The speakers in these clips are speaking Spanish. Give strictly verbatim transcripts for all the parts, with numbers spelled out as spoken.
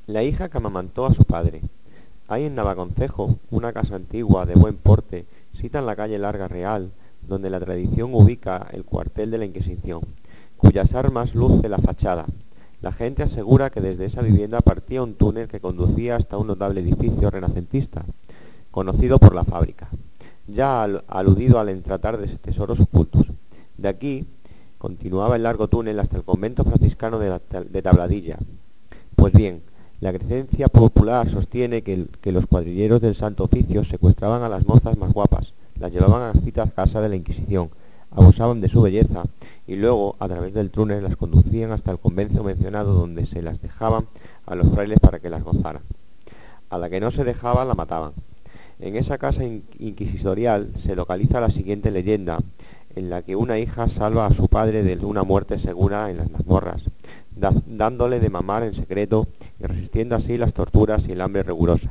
La hija que amamantó a su padre. Hay en Navaconcejo una casa antigua de buen porte, sita en la calle Larga Real, donde la tradición ubica el cuartel de la Inquisición, cuyas armas luce la fachada. La gente asegura que desde esa vivienda partía un túnel que conducía hasta un notable edificio renacentista, conocido por la Fábrica, ya al aludido al tratar de tesoros ocultos. De aquí continuaba el largo túnel hasta el convento franciscano de, la, de Tabladilla. Pues bien, la creencia popular sostiene que, el, que los cuadrilleros del Santo Oficio secuestraban a las mozas más guapas, las llevaban a las citas casa de la Inquisición, abusaban de su belleza y luego, a través del túnel, las conducían hasta el convento mencionado, donde se las dejaban a los frailes para que las gozaran. A la que no se dejaba, la mataban. En esa casa inquisitorial se localiza la siguiente leyenda, en la que una hija salva a su padre de una muerte segura en las mazmorras, da, dándole de mamar en secreto y resistiendo así las torturas y el hambre rigurosa.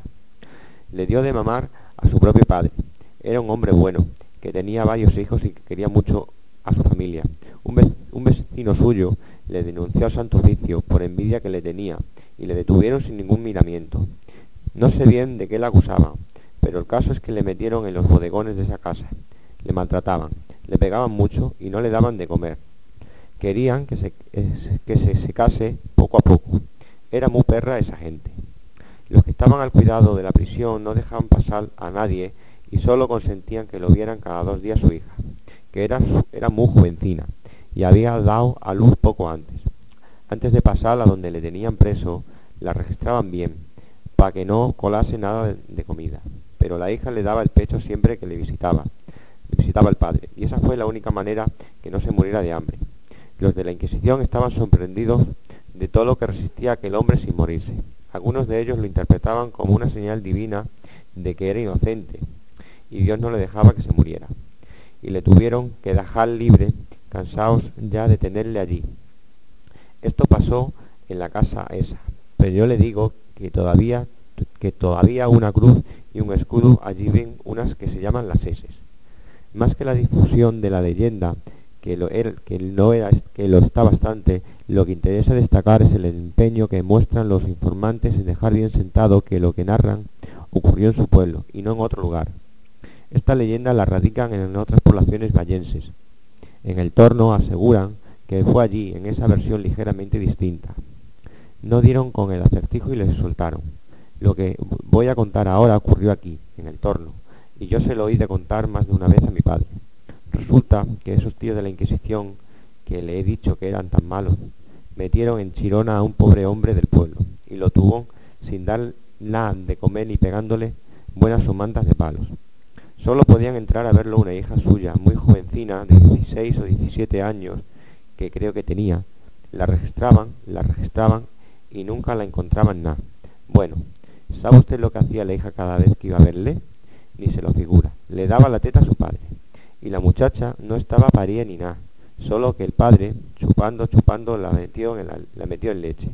Le dio de mamar a su propio padre. Era un hombre bueno, que tenía varios hijos y que quería mucho a su familia. Un, vec un vecino suyo le denunció al Santo Oficio por envidia que le tenía y le detuvieron sin ningún miramiento. No sé bien de qué le acusaban, pero el caso es que le metieron en los bodegones de esa casa. Le maltrataban, le pegaban mucho y no le daban de comer. Querían que se, que se secase poco a poco. Era muy perra esa gente. Los que estaban al cuidado de la prisión no dejaban pasar a nadie y solo consentían que lo vieran cada dos días su hija, que era, su, era muy jovencina y había dado a luz poco antes. Antes de pasar a donde le tenían preso, la registraban bien, para que no colase nada de, de comida. Pero la hija le daba el pecho siempre que le visitaba, le visitaba el padre, y esa fue la única manera que no se muriera de hambre. Los de la Inquisición estaban sorprendidos de todo lo que resistía aquel hombre sin morirse. Algunos de ellos lo interpretaban como una señal divina de que era inocente, y Dios no le dejaba que se muriera. Y le tuvieron que dejar libre, cansados ya de tenerle allí. Esto pasó en la casa esa, pero yo le digo que todavía, que todavía una cruz y un escudo allí ven unas que se llaman las eses. Más que la difusión de la leyenda, que lo, era, que, no era, que lo está bastante, lo que interesa destacar es el empeño que muestran los informantes en dejar bien sentado que lo que narran ocurrió en su pueblo y no en otro lugar. Esta leyenda la radican en otras poblaciones vallenses. En el Torno aseguran que fue allí, en esa versión ligeramente distinta. No dieron con el acertijo y les soltaron. Lo que voy a contar ahora ocurrió aquí, en el Torno, y yo se lo oí de contar más de una vez a mi padre. Resulta que esos tíos de la Inquisición, que le he dicho que eran tan malos, metieron en Chirona a un pobre hombre del pueblo, y lo tuvo sin dar nada de comer ni pegándole buenas somantas de palos. Solo podían entrar a verlo una hija suya, muy jovencina, de dieciséis o diecisiete años, que creo que tenía. La registraban, la registraban y nunca la encontraban nada. Bueno, ¿sabe usted lo que hacía la hija cada vez que iba a verle? Ni se lo figura. Le daba la teta a su padre. Y la muchacha no estaba parida ni nada, solo que el padre, chupando, chupando, la metió en, la, la metió en leche.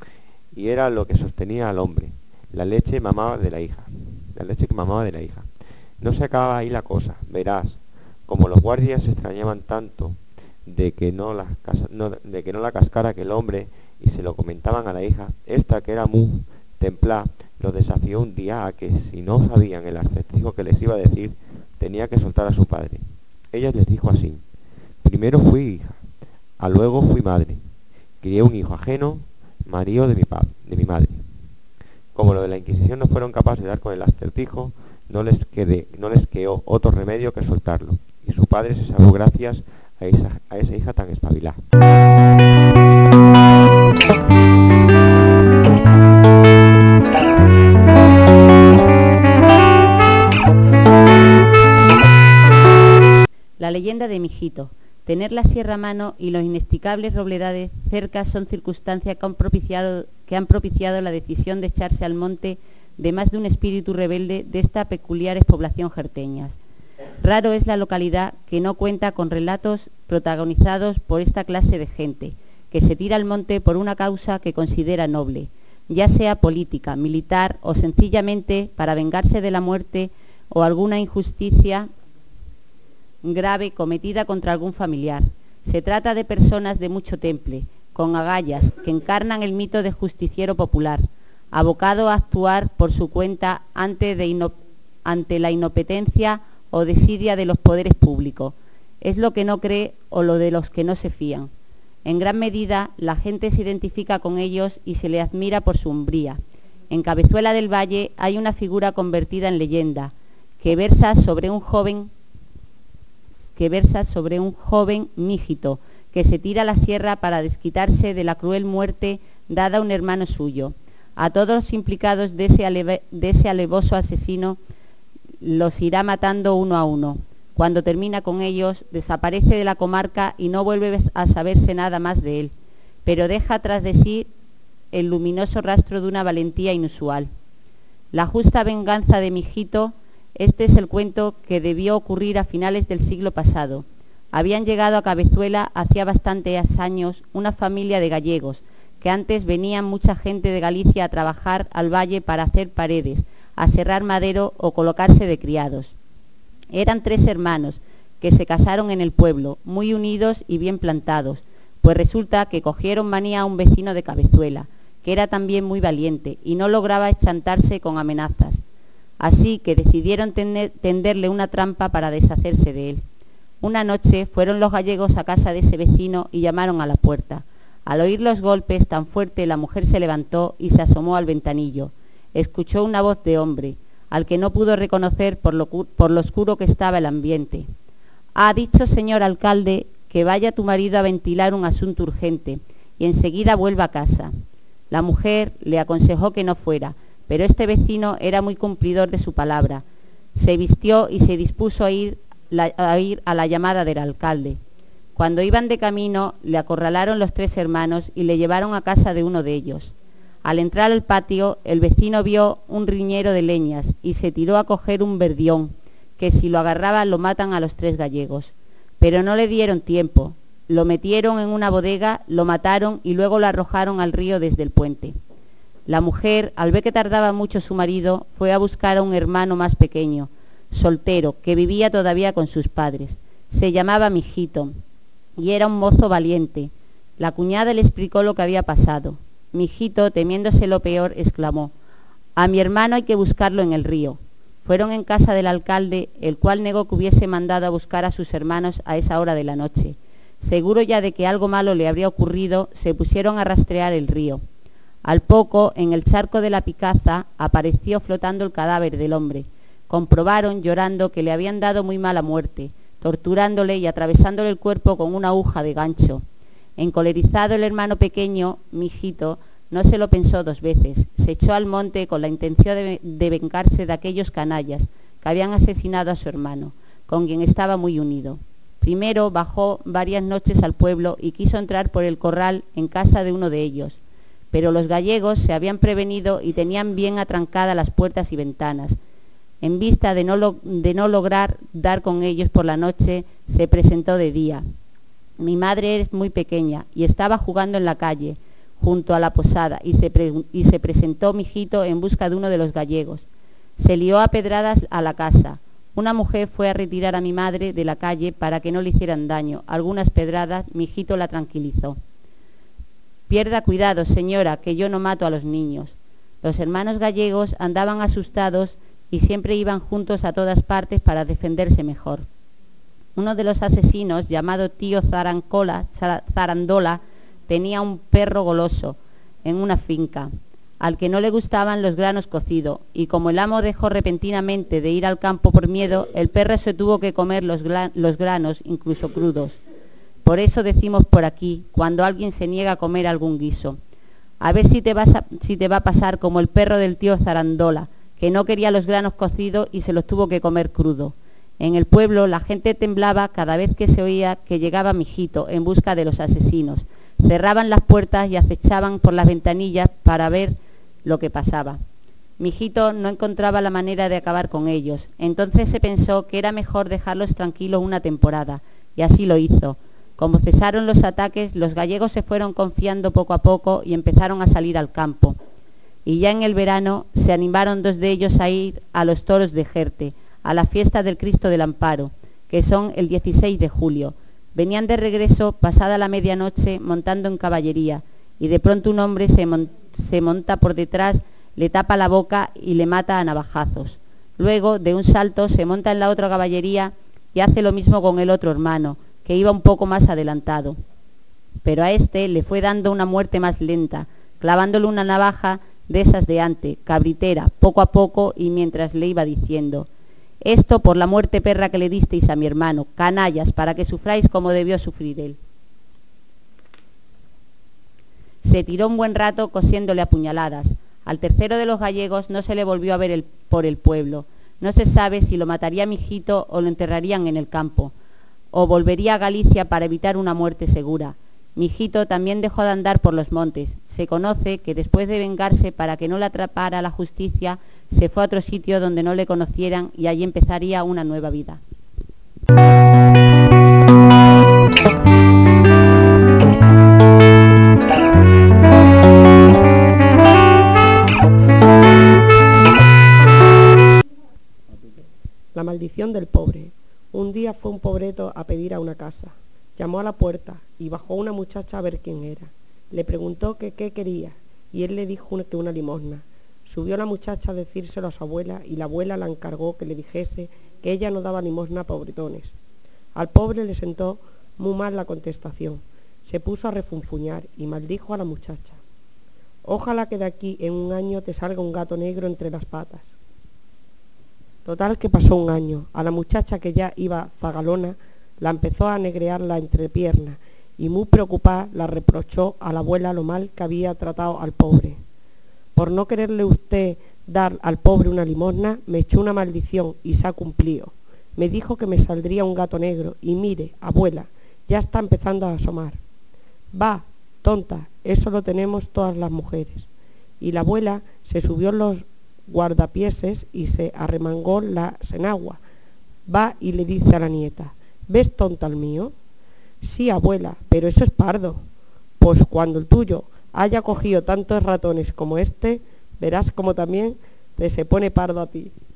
Y era lo que sostenía al hombre. La leche mamaba de la hija. La leche que mamaba de la hija. No se acababa ahí la cosa, verás. Como los guardias se extrañaban tanto de que no la, no, de que no la cascara aquel hombre y se lo comentaban a la hija, esta que era muy templá, los desafió un día a que si no sabían el acertijo que les iba a decir, tenía que soltar a su padre. Ella les dijo así: primero fui hija, a luego fui madre, crié un hijo ajeno, marido de mi padre, de mi madre. Como los de la Inquisición no fueron capaces de dar con el acertijo, no les quedé, no les quedó otro remedio que soltarlo, y su padre se salvó gracias a esa, a esa hija tan espabilada. La leyenda de Mijito. Tener la sierra a mano y los inextricables robledales cerca son circunstancias que han propiciado, que han propiciado la decisión de echarse al monte de más de un espíritu rebelde de esta peculiar población jerteñas. Raro es la localidad que no cuenta con relatos protagonizados por esta clase de gente, que se tira al monte por una causa que considera noble, ya sea política, militar o sencillamente para vengarse de la muerte o alguna injusticia grave cometida contra algún familiar. Se trata de personas de mucho temple, con agallas, que encarnan el mito del justiciero popular. abocado a actuar por su cuenta ante, de ino, ante la inopetencia o desidia de los poderes públicos. Es lo que no cree o lo de los que no se fían. En gran medida, la gente se identifica con ellos y se le admira por su hombría. En Cabezuela del Valle hay una figura convertida en leyenda, que versa sobre un joven, que versa sobre un joven mígito, que se tira a la sierra para desquitarse de la cruel muerte dada a un hermano suyo. A todos los implicados de ese, aleve, de ese alevoso asesino los irá matando uno a uno. Cuando termina con ellos, desaparece de la comarca y no vuelve a saberse nada más de él, pero deja tras de sí el luminoso rastro de una valentía inusual. La justa venganza de Mijito. Este es el cuento que debió ocurrir a finales del siglo pasado. Habían llegado a Cabezuela hacía bastantes años una familia de gallegos, que antes venían mucha gente de Galicia a trabajar al valle para hacer paredes, a serrar madero o colocarse de criados. Eran tres hermanos, que se casaron en el pueblo, muy unidos y bien plantados, pues resulta que cogieron manía a un vecino de Cabezuela, que era también muy valiente y no lograba exchantarse con amenazas. Así que decidieron tener, tenderle una trampa para deshacerse de él. Una noche fueron los gallegos a casa de ese vecino y llamaron a la puerta. Al oír los golpes tan fuertes, la mujer se levantó y se asomó al ventanillo. Escuchó una voz de hombre, al que no pudo reconocer por lo, por lo oscuro que estaba el ambiente. «Ha dicho, señor alcalde, que vaya tu marido a ventilar un asunto urgente y enseguida vuelva a casa». La mujer le aconsejó que no fuera, pero este vecino era muy cumplidor de su palabra. Se vistió y se dispuso a ir, la, a ir a la llamada del alcalde. Cuando iban de camino, le acorralaron los tres hermanos y le llevaron a casa de uno de ellos. Al entrar al patio, el vecino vio un riñero de leñas y se tiró a coger un verdión, que si lo agarraba lo matan a los tres gallegos. Pero no le dieron tiempo. Lo metieron en una bodega, lo mataron y luego lo arrojaron al río desde el puente. La mujer, al ver que tardaba mucho su marido, fue a buscar a un hermano más pequeño, soltero, que vivía todavía con sus padres. Se llamaba Mijito y era un mozo valiente. La cuñada le explicó lo que había pasado. Mijito, temiéndose lo peor, exclamó: «A mi hermano hay que buscarlo en el río». Fueron en casa del alcalde, el cual negó que hubiese mandado a buscar a sus hermanos a esa hora de la noche. Seguro ya de que algo malo le habría ocurrido, se pusieron a rastrear el río. Al poco, en el charco de la Picaza, apareció flotando el cadáver del hombre. Comprobaron, llorando, que le habían dado muy mala muerte, torturándole y atravesándole el cuerpo con una aguja de gancho. Encolerizado el hermano pequeño, Mijito, no se lo pensó dos veces. Se echó al monte con la intención de, de vengarse de aquellos canallas que habían asesinado a su hermano, con quien estaba muy unido. Primero bajó varias noches al pueblo y quiso entrar por el corral en casa de uno de ellos, pero los gallegos se habían prevenido y tenían bien atrancadas las puertas y ventanas. En vista de no, lo, de no lograr dar con ellos por la noche, se presentó de día. Mi madre es muy pequeña y estaba jugando en la calle, junto a la posada, y se, pre, y se presentó Mijito en busca de uno de los gallegos. Se lió a pedradas a la casa. Una mujer fue a retirar a mi madre de la calle para que no le hicieran daño. Algunas pedradas, Mijito la tranquilizó. «Pierda cuidado, señora, que yo no mato a los niños». Los hermanos gallegos andaban asustados y siempre iban juntos a todas partes para defenderse mejor. Uno de los asesinos, llamado tío Zarancola, Zarandola, tenía un perro goloso en una finca, al que no le gustaban los granos cocidos, y como el amo dejó repentinamente de ir al campo por miedo, el perro se tuvo que comer los, los granos, incluso crudos. Por eso decimos por aquí, cuando alguien se niega a comer algún guiso: a ver si te, vas a, si te va a pasar como el perro del tío Zarandola, que no quería los granos cocidos y se los tuvo que comer crudo. En el pueblo la gente temblaba cada vez que se oía que llegaba Mijito en busca de los asesinos. Cerraban las puertas y acechaban por las ventanillas para ver lo que pasaba. Mijito no encontraba la manera de acabar con ellos. Entonces se pensó que era mejor dejarlos tranquilos una temporada, y así lo hizo. Como cesaron los ataques, los gallegos se fueron confiando poco a poco y empezaron a salir al campo. Y ya en el verano se animaron dos de ellos a ir a los toros de Jerte, a la fiesta del Cristo del Amparo, que son el dieciséis de julio. Venían de regreso pasada la medianoche montando en caballería, y de pronto un hombre se, mon se monta por detrás le tapa la boca y le mata a navajazos. Luego, de un salto, se monta en la otra caballería y hace lo mismo con el otro hermano, que iba un poco más adelantado. Pero a este le fue dando una muerte más lenta, clavándole una navaja de esas de antes, cabritera, poco a poco, y mientras le iba diciendo: esto por la muerte perra que le disteis a mi hermano, canallas, para que sufráis como debió sufrir él. Se tiró un buen rato cosiéndole a puñaladas. Al tercero de los gallegos no se le volvió a ver el, por el pueblo. No se sabe si lo mataría Mijito o lo enterrarían en el campo, o volvería a Galicia para evitar una muerte segura. Mijito también dejó de andar por los montes. Se conoce que después de vengarse para que no le atrapara la justicia, se fue a otro sitio donde no le conocieran y allí empezaría una nueva vida. La maldición del pobre. Un día fue un pobreto a pedir a una casa. Llamó a la puerta y bajó una muchacha a ver quién era. Le preguntó que qué quería y él le dijo que una limosna. Subió la muchacha a decírselo a su abuela y la abuela la encargó que le dijese que ella no daba limosna a pobretones. Al pobre le sentó muy mal la contestación. Se puso a refunfuñar y maldijo a la muchacha. Ojalá que de aquí en un año te salga un gato negro entre las patas. Total que pasó un año. A la muchacha, que ya iba zagalona, la empezó a negrear la entrepierna y muy preocupada la reprochó a la abuela lo mal que había tratado al pobre. Por no quererle usted dar al pobre una limosna, me echó una maldición y se ha cumplido. Me dijo que me saldría un gato negro y mire, abuela, ya está empezando a asomar. Va, tonta, eso lo tenemos todas las mujeres. Y la abuela se subió en los guardapieses y se arremangó la senagua. Va y le dice a la nieta: ¿ves tonta el mío? Sí, abuela, pero eso es pardo. Pues cuando el tuyo haya cogido tantos ratones como este, verás como también te se pone pardo a ti.